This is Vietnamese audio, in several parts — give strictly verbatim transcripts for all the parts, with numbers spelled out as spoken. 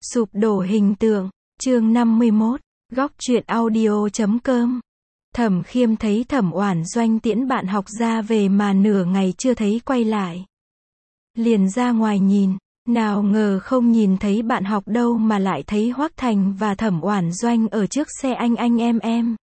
Sụp đổ hình tượng, chương năm mươi mốt, góc truyện audio chấm com. Thẩm Khiêm thấy Thẩm Oản Doanh tiễn bạn học ra về mà nửa ngày chưa thấy quay lại. Liền ra ngoài nhìn, nào ngờ không nhìn thấy bạn học đâu mà lại thấy Hoắc Thành và Thẩm Oản Doanh ở trước xe anh anh em em.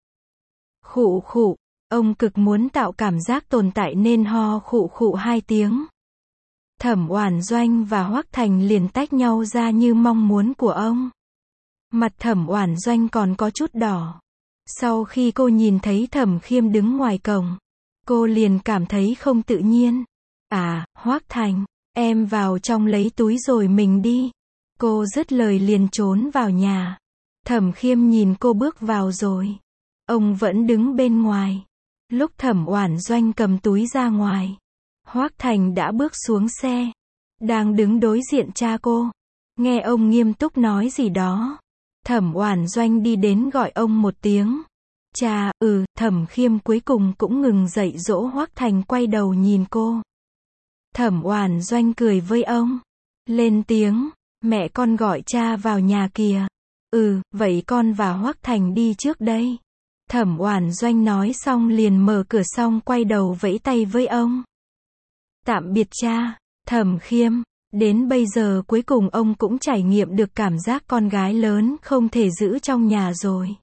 Khụ khụ, ông cực muốn tạo cảm giác tồn tại nên ho khụ khụ hai tiếng. Thẩm Oản Doanh và Hoắc Thành liền tách nhau ra như mong muốn của ông. Mặt Thẩm Oản Doanh còn có chút đỏ. Sau khi cô nhìn thấy Thẩm Khiêm đứng ngoài cổng, cô liền cảm thấy không tự nhiên. À, Hoắc Thành, em vào trong lấy túi rồi mình đi. Cô dứt lời liền trốn vào nhà. Thẩm Khiêm nhìn cô bước vào rồi. Ông vẫn đứng bên ngoài. Lúc Thẩm Oản Doanh cầm túi ra ngoài, Hoắc Thành đã bước xuống xe, đang đứng đối diện cha cô. Nghe ông nghiêm túc nói gì đó, Thẩm Oản Doanh đi đến gọi ông một tiếng. Cha, ừ, Thẩm Khiêm cuối cùng cũng ngừng dạy dỗ Hoắc Thành quay đầu nhìn cô. Thẩm Oản Doanh cười với ông, lên tiếng, mẹ con gọi cha vào nhà kìa. Ừ, vậy con và Hoắc Thành đi trước đây. Thẩm Oản Doanh nói xong liền mở cửa xong quay đầu vẫy tay với ông. Tạm biệt cha, Thẩm Khiêm. Đến bây giờ cuối cùng ông cũng trải nghiệm được cảm giác con gái lớn không thể giữ trong nhà rồi.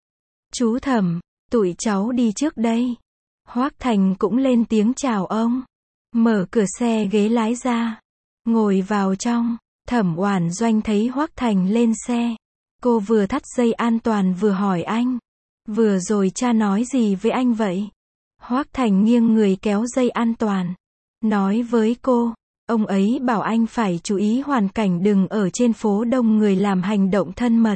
Chú Thẩm, tụi cháu đi trước đây. Hoắc Thành cũng lên tiếng chào ông. Mở cửa xe ghế lái ra, ngồi vào trong. Thẩm Oản Doanh thấy Hoắc Thành lên xe. Cô vừa thắt dây an toàn vừa hỏi anh. Vừa rồi cha nói gì với anh vậy? Hoắc Thành nghiêng người kéo dây an toàn. Nói với cô, ông ấy bảo anh phải chú ý hoàn cảnh đừng ở trên phố đông người làm hành động thân mật.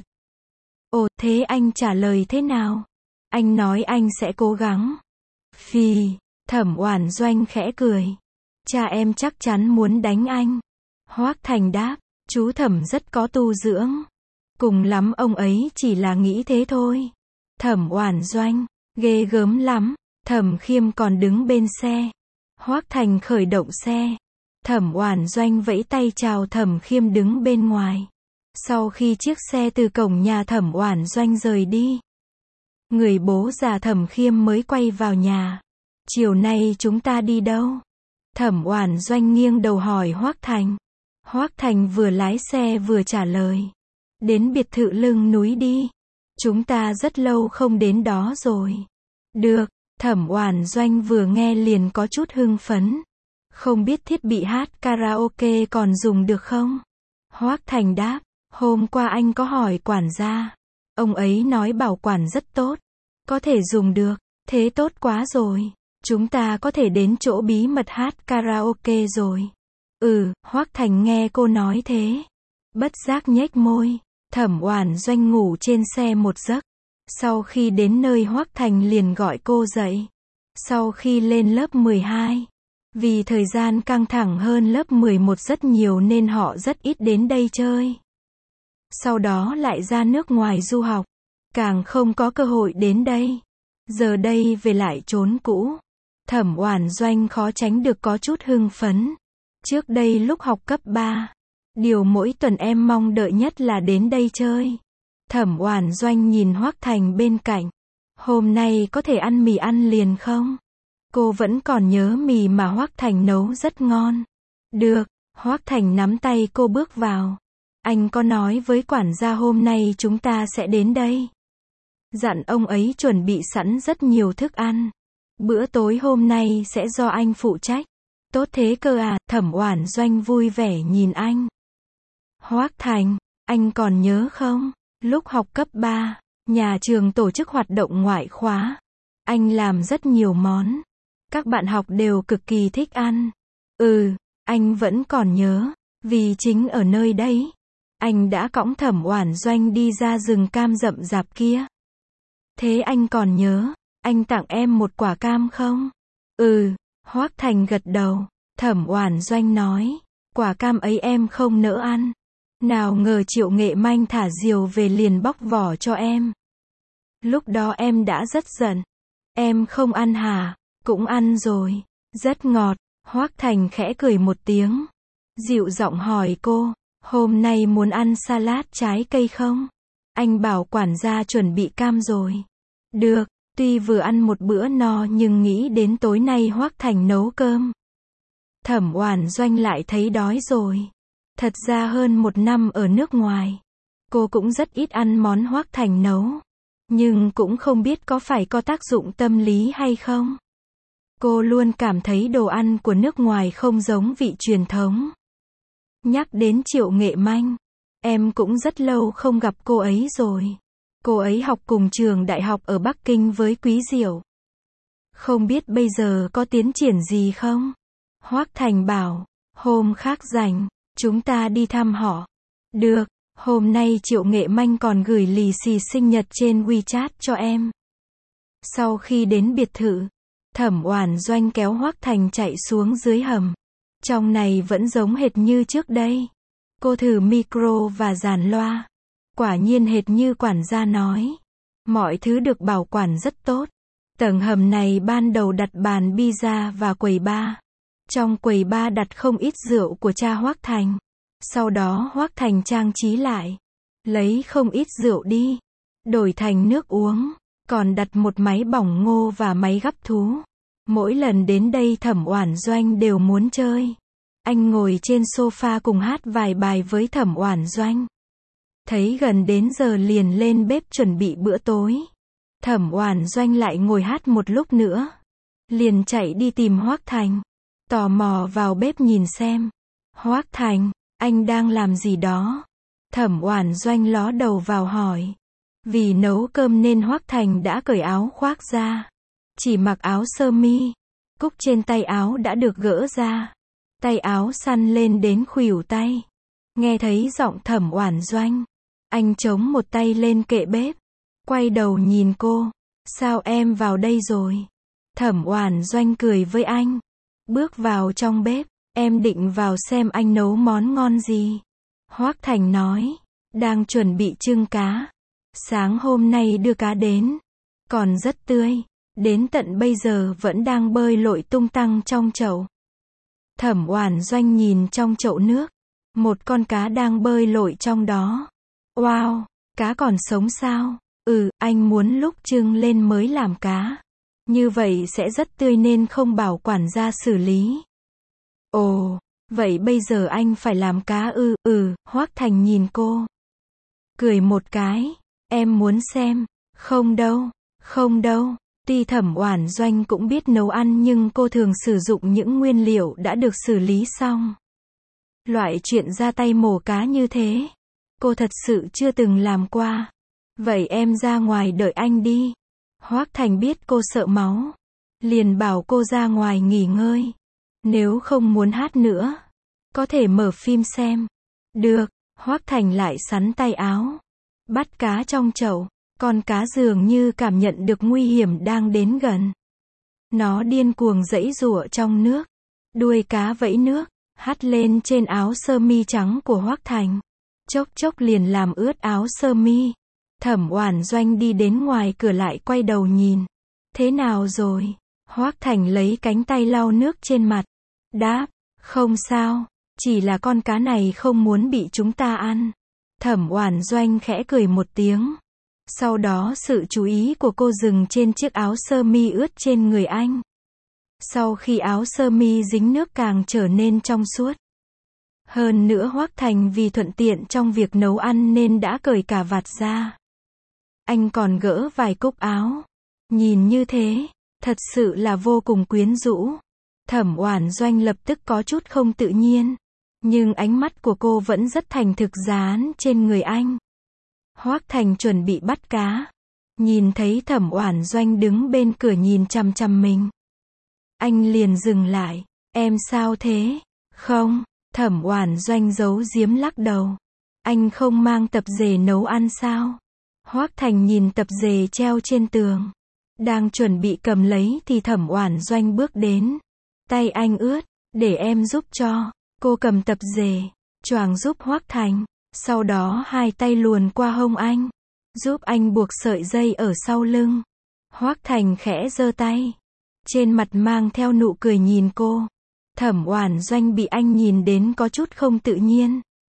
Ồ, thế anh trả lời thế nào? Anh nói anh sẽ cố gắng. Phì, Thẩm Oản Doanh khẽ cười. Cha em chắc chắn muốn đánh anh. Hoắc Thành đáp, chú Thẩm rất có tu dưỡng. Cùng lắm ông ấy chỉ là nghĩ thế thôi. Thẩm Oản Doanh, ghê gớm lắm. Thẩm Khiêm còn đứng bên xe. Hoắc Thành khởi động xe. Thẩm Oản Doanh vẫy tay chào Thẩm Khiêm đứng bên ngoài. Sau khi chiếc xe từ cổng nhà Thẩm Oản Doanh rời đi, người bố già Thẩm Khiêm mới quay vào nhà. Chiều nay chúng ta đi đâu? Thẩm Oản Doanh nghiêng đầu hỏi Hoắc Thành. Hoắc Thành vừa lái xe vừa trả lời. Đến biệt thự lưng núi đi. Chúng ta rất lâu không đến đó rồi. Được, Thẩm Oản Doanh vừa nghe liền có chút hưng phấn. Không biết thiết bị hát karaoke còn dùng được không? Hoắc Thành đáp, hôm qua anh có hỏi quản gia. Ông ấy nói bảo quản rất tốt. Có thể dùng được, thế tốt quá rồi. Chúng ta có thể đến chỗ bí mật hát karaoke rồi. Ừ, Hoắc Thành nghe cô nói thế. Bất giác nhếch môi. Thẩm Oản Doanh ngủ trên xe một giấc. Sau khi đến nơi Hoắc Thành liền gọi cô dậy. Sau khi lên lớp mười hai, vì thời gian căng thẳng hơn lớp mười một rất nhiều nên họ rất ít đến đây chơi. Sau đó lại ra nước ngoài du học, càng không có cơ hội đến đây. Giờ đây về lại chốn cũ, Thẩm Oản Doanh khó tránh được có chút hưng phấn. Trước đây lúc học cấp ba, điều mỗi tuần em mong đợi nhất là đến đây chơi. Thẩm Oản Doanh nhìn Hoắc Thành bên cạnh. Hôm nay có thể ăn mì ăn liền không? Cô vẫn còn nhớ mì mà Hoắc Thành nấu rất ngon. Được, Hoắc Thành nắm tay cô bước vào. Anh có nói với quản gia hôm nay chúng ta sẽ đến đây. Dặn ông ấy chuẩn bị sẵn rất nhiều thức ăn. Bữa tối hôm nay sẽ do anh phụ trách. Tốt thế cơ à, Thẩm Oản Doanh vui vẻ nhìn anh. Hoắc Thành, anh còn nhớ không? Lúc học cấp ba, nhà trường tổ chức hoạt động ngoại khóa. Anh làm rất nhiều món. Các bạn học đều cực kỳ thích ăn. Ừ, anh vẫn còn nhớ. Vì chính ở nơi đấy, anh đã cõng Thẩm Oản Doanh đi ra rừng cam rậm rạp kia. Thế anh còn nhớ, anh tặng em một quả cam không? Ừ, Hoắc Thành gật đầu. Thẩm Oản Doanh nói, quả cam ấy em không nỡ ăn. Nào ngờ Triệu Nghệ Manh thả diều về liền bóc vỏ cho em. Lúc đó em đã rất giận. Em không ăn hả? Cũng ăn rồi. Rất ngọt. Hoắc Thành khẽ cười một tiếng. Dịu giọng hỏi cô, Hôm nay muốn ăn salad trái cây không? Anh bảo quản gia chuẩn bị cam rồi. Được, tuy vừa ăn một bữa no nhưng nghĩ đến tối nay Hoắc Thành nấu cơm. Thẩm Oản Doanh lại thấy đói rồi. Thật ra hơn một năm ở nước ngoài, cô cũng rất ít ăn món Hoắc Thành nấu. Nhưng cũng không biết có phải có tác dụng tâm lý hay không. Cô luôn cảm thấy đồ ăn của nước ngoài không giống vị truyền thống. Nhắc đến Triệu Nghệ Manh, em cũng rất lâu không gặp cô ấy rồi. Cô ấy học cùng trường đại học ở Bắc Kinh với Quý Diệu. Không biết bây giờ có tiến triển gì không? Hoắc Thành bảo, hôm khác rảnh, chúng ta đi thăm họ. Được, hôm nay Triệu Nghệ Manh còn gửi lì xì sinh nhật trên WeChat cho em. Sau khi đến biệt thự, Thẩm Oản Doanh kéo Hoắc Thành chạy xuống dưới hầm. Trong này vẫn giống hệt như trước đây. Cô thử micro và dàn loa. Quả nhiên hệt như quản gia nói. Mọi thứ được bảo quản rất tốt. Tầng hầm này ban đầu đặt bàn pizza và quầy bar. Trong quầy bar đặt không ít rượu của cha Hoắc Thành. Sau đó Hoắc Thành trang trí lại. Lấy không ít rượu đi. Đổi thành nước uống. Còn đặt một máy bỏng ngô và máy gắp thú. Mỗi lần đến đây Thẩm Oản Doanh đều muốn chơi. Anh ngồi trên sofa cùng hát vài bài với Thẩm Oản Doanh. Thấy gần đến giờ liền lên bếp chuẩn bị bữa tối. Thẩm Oản Doanh lại ngồi hát một lúc nữa. Liền chạy đi tìm Hoắc Thành. Tò mò vào bếp nhìn xem. Hoắc Thành, anh đang làm gì đó? Thẩm Oản Doanh ló đầu vào hỏi. Vì nấu cơm nên Hoắc Thành đã cởi áo khoác ra. Chỉ mặc áo sơ mi. Cúc trên tay áo đã được gỡ ra. Tay áo săn lên đến khuỷu tay. Nghe thấy giọng Thẩm Oản Doanh. Anh chống một tay lên kệ bếp. Quay đầu nhìn cô. Sao em vào đây rồi? Thẩm Oản Doanh cười với anh. Bước vào trong bếp. Em định vào xem anh nấu món ngon gì. Hoắc Thành nói. Đang chuẩn bị trưng cá. Sáng hôm nay đưa cá đến. Còn rất tươi. Đến tận bây giờ vẫn đang bơi lội tung tăng trong chậu. Thẩm Oản Doanh nhìn trong chậu nước. Một con cá đang bơi lội trong đó. Wow, cá còn sống sao? Ừ, anh muốn lúc trưng lên mới làm cá. Như vậy sẽ rất tươi nên không bảo quản gia xử lý. Ồ, vậy bây giờ anh phải làm cá ư? Ừ, Hoắc Thành nhìn cô. Cười một cái. Em muốn xem. Không đâu, không đâu. Tuy Thẩm Oản Doanh cũng biết nấu ăn nhưng cô thường sử dụng những nguyên liệu đã được xử lý xong. Loại chuyện ra tay mổ cá như thế, cô thật sự chưa từng làm qua. Vậy em ra ngoài đợi anh đi. Hoắc Thành biết cô sợ máu. Liền bảo cô ra ngoài nghỉ ngơi. Nếu không muốn hát nữa, có thể mở phim xem. Được, Hoắc Thành lại xắn tay áo. Bắt cá trong chậu. Con cá dường như cảm nhận được nguy hiểm đang đến gần. Nó điên cuồng giãy giụa trong nước. Đuôi cá vẫy nước, hắt lên trên áo sơ mi trắng của Hoắc Thành. Chốc chốc liền làm ướt áo sơ mi. Thẩm Oản Doanh đi đến ngoài cửa lại quay đầu nhìn. Thế nào rồi? Hoắc Thành lấy cánh tay lau nước trên mặt. Đáp, không sao, chỉ là con cá này không muốn bị chúng ta ăn. Thẩm Oản Doanh khẽ cười một tiếng. Sau đó sự chú ý của cô dừng trên chiếc áo sơ mi ướt trên người anh. Sau khi áo sơ mi dính nước càng trở nên trong suốt. Hơn nữa Hoắc Thành vì thuận tiện trong việc nấu ăn nên đã cởi cả vạt ra. Anh còn gỡ vài cúc áo. Nhìn như thế, thật sự là vô cùng quyến rũ. Thẩm Oản Doanh lập tức có chút không tự nhiên. Nhưng ánh mắt của cô vẫn rất thành thực dán trên người anh. Hoắc Thành chuẩn bị bắt cá. Nhìn thấy Thẩm Oản Doanh đứng bên cửa nhìn chằm chằm mình. Anh liền dừng lại. Em sao thế? Không, Thẩm Oản Doanh giấu giếm lắc đầu. Anh không mang tập dề nấu ăn sao? Hoắc Thành nhìn tập dề treo trên tường. Đang chuẩn bị cầm lấy thì Thẩm Oản Doanh bước đến. Tay anh ướt, để em giúp cho. Cô cầm tập dề, choàng giúp Hoắc Thành. Sau đó hai tay luồn qua hông anh. Giúp anh buộc sợi dây ở sau lưng. Hoắc Thành khẽ giơ tay. Trên mặt mang theo nụ cười nhìn cô. Thẩm Oản Doanh bị anh nhìn đến có chút không tự nhiên.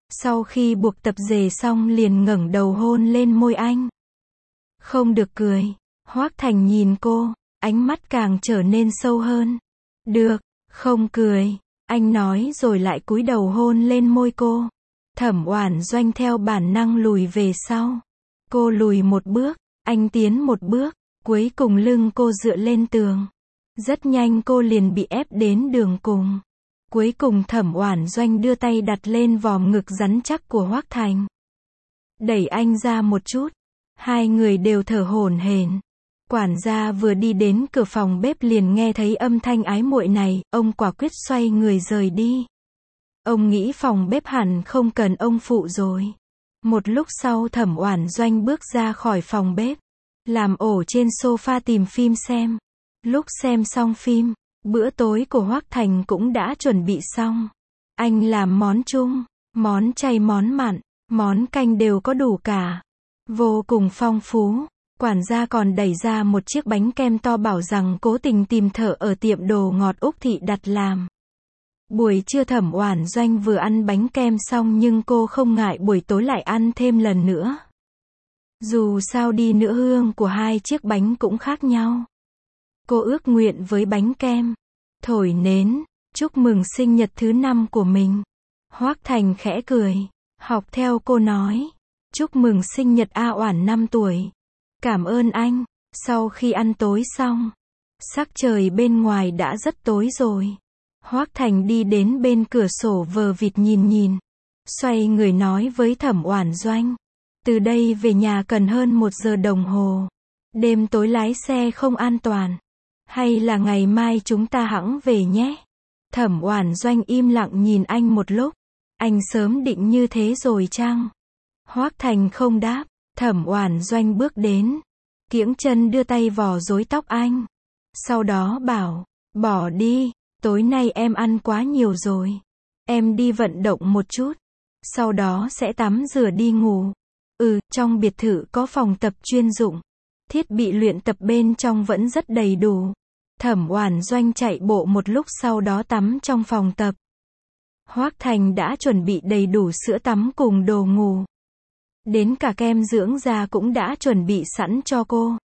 Sau khi buộc tập dề xong liền ngẩng đầu hôn lên môi anh. Không được cười. Hoác Thành nhìn cô, ánh mắt càng trở nên sâu hơn. Được, không cười. Anh nói rồi lại cúi đầu hôn lên môi cô. Thẩm Oản Doanh theo bản năng lùi về sau. Cô lùi một bước, anh tiến một bước, cuối cùng lưng cô dựa lên tường. Rất nhanh cô liền bị ép đến đường cùng. Cuối cùng Thẩm Oản Doanh đưa tay đặt lên vòm ngực rắn chắc của Hoác Thành. Đẩy anh ra một chút. Hai người đều thở hổn hển. Quản gia vừa đi đến cửa phòng bếp liền nghe thấy âm thanh ái muội này, ông quả quyết xoay người rời đi. Ông nghĩ phòng bếp hẳn không cần ông phụ rồi. Một lúc sau Thẩm Oản Doanh bước ra khỏi phòng bếp, làm ổ trên sofa tìm phim xem. Lúc xem xong phim, bữa tối của Hoác Thành cũng đã chuẩn bị xong. Anh làm món chung, món chay món mặn, món canh đều có đủ cả. Vô cùng phong phú. Quản gia còn đẩy ra một chiếc bánh kem to bảo rằng cố tình tìm thợ ở tiệm đồ ngọt Úc Thị đặt làm. Buổi trưa Thẩm Oản Doanh vừa ăn bánh kem xong nhưng cô không ngại buổi tối lại ăn thêm lần nữa. Dù sao đi nữa hương của hai chiếc bánh cũng khác nhau. Cô ước nguyện với bánh kem. Thổi nến, chúc mừng sinh nhật thứ năm của mình. Hoác Thành khẽ cười, học theo cô nói. Chúc mừng sinh nhật A Oản năm tuổi. Cảm ơn anh. Sau khi ăn tối xong, sắc trời bên ngoài đã rất tối rồi. Hoác Thành đi đến bên cửa sổ vờ vịt nhìn nhìn. Xoay người nói với Thẩm Oản Doanh. Từ đây về nhà cần hơn một giờ đồng hồ. Đêm tối lái xe không an toàn. Hay là ngày mai chúng ta hẵng về nhé. Thẩm Oản Doanh im lặng nhìn anh một lúc. Anh sớm định như thế rồi chăng? Hoác Thành không đáp. Thẩm Oản Doanh bước đến, kiễng chân đưa tay vò rối tóc anh. Sau đó bảo, bỏ đi, tối nay em ăn quá nhiều rồi. Em đi vận động một chút, sau đó sẽ tắm rửa đi ngủ. Ừ, trong biệt thự có phòng tập chuyên dụng. Thiết bị luyện tập bên trong vẫn rất đầy đủ. Thẩm Oản Doanh chạy bộ một lúc sau đó tắm trong phòng tập. Hoác Thành đã chuẩn bị đầy đủ sữa tắm cùng đồ ngủ. Đến cả kem dưỡng da cũng đã chuẩn bị sẵn cho cô.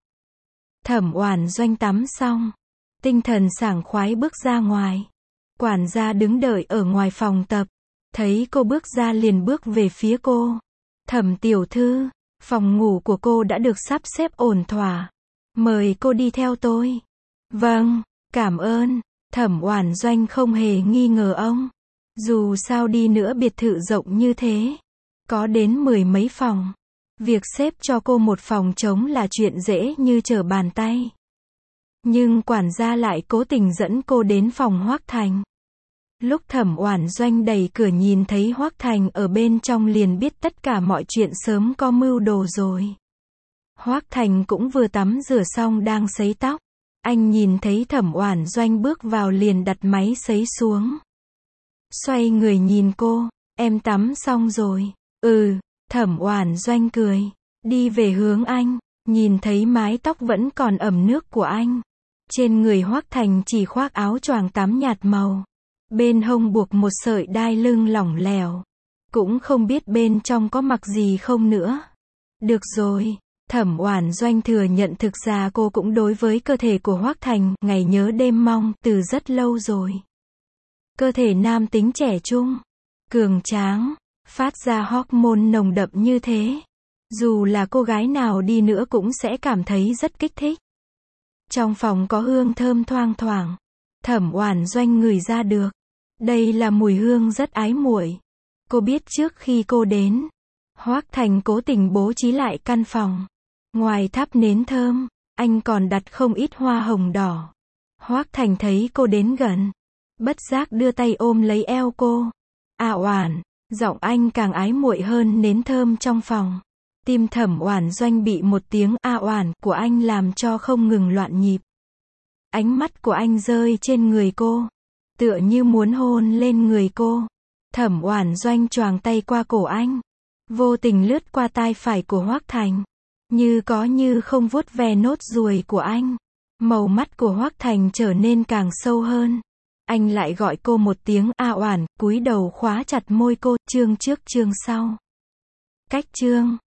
Thẩm Oản Doanh tắm xong, tinh thần sảng khoái bước ra ngoài. Quản gia đứng đợi ở ngoài phòng tập, thấy cô bước ra liền bước về phía cô. Thẩm tiểu thư, phòng ngủ của cô đã được sắp xếp ổn thỏa. Mời cô đi theo tôi. Vâng, cảm ơn. Thẩm Oản Doanh không hề nghi ngờ ông. Dù sao đi nữa biệt thự rộng như thế, có đến mười mấy phòng. Việc xếp cho cô một phòng trống là chuyện dễ như trở bàn tay. Nhưng quản gia lại cố tình dẫn cô đến phòng Hoác Thành. Lúc Thẩm Oản Doanh đẩy cửa nhìn thấy Hoác Thành ở bên trong liền biết tất cả mọi chuyện sớm có mưu đồ rồi. Hoác Thành cũng vừa tắm rửa xong đang sấy tóc. Anh nhìn thấy Thẩm Oản Doanh bước vào liền đặt máy sấy xuống. Xoay người nhìn cô, em tắm xong rồi. Ừ, Thẩm Oản Doanh cười, đi về hướng anh, nhìn thấy mái tóc vẫn còn ẩm nước của anh. Trên người Hoác Thành chỉ khoác áo choàng tắm nhạt màu. Bên hông buộc một sợi đai lưng lỏng lẻo. Cũng không biết bên trong có mặc gì không nữa. Được rồi, Thẩm Oản Doanh thừa nhận thực ra cô cũng đối với cơ thể của Hoác Thành ngày nhớ đêm mong từ rất lâu rồi. Cơ thể nam tính trẻ trung, cường tráng, phát ra hormone nồng đậm như thế. Dù là cô gái nào đi nữa cũng sẽ cảm thấy rất kích thích. Trong phòng có hương thơm thoang thoảng. Thẩm Oản Doanh ngửi ra được. Đây là mùi hương rất ái muội. Cô biết trước khi cô đến, Hoác Thành cố tình bố trí lại căn phòng. Ngoài thắp nến thơm, anh còn đặt không ít hoa hồng đỏ. Hoác Thành thấy cô đến gần, bất giác đưa tay ôm lấy eo cô. À Oản, giọng anh càng ái muội hơn nến thơm trong phòng. Tim Thẩm Oản Doanh bị một tiếng a oản của anh làm cho không ngừng loạn nhịp. Ánh mắt của anh rơi trên người cô, tựa như muốn hôn lên người cô. Thẩm Oản Doanh choàng tay qua cổ anh, vô tình lướt qua tai phải của Hoác Thành, như có như không vuốt ve nốt ruồi của anh. Màu mắt của Hoác Thành trở nên càng sâu hơn. Anh lại gọi cô một tiếng A Oản, cúi đầu khóa chặt môi cô, chương trước chương sau. Cách chương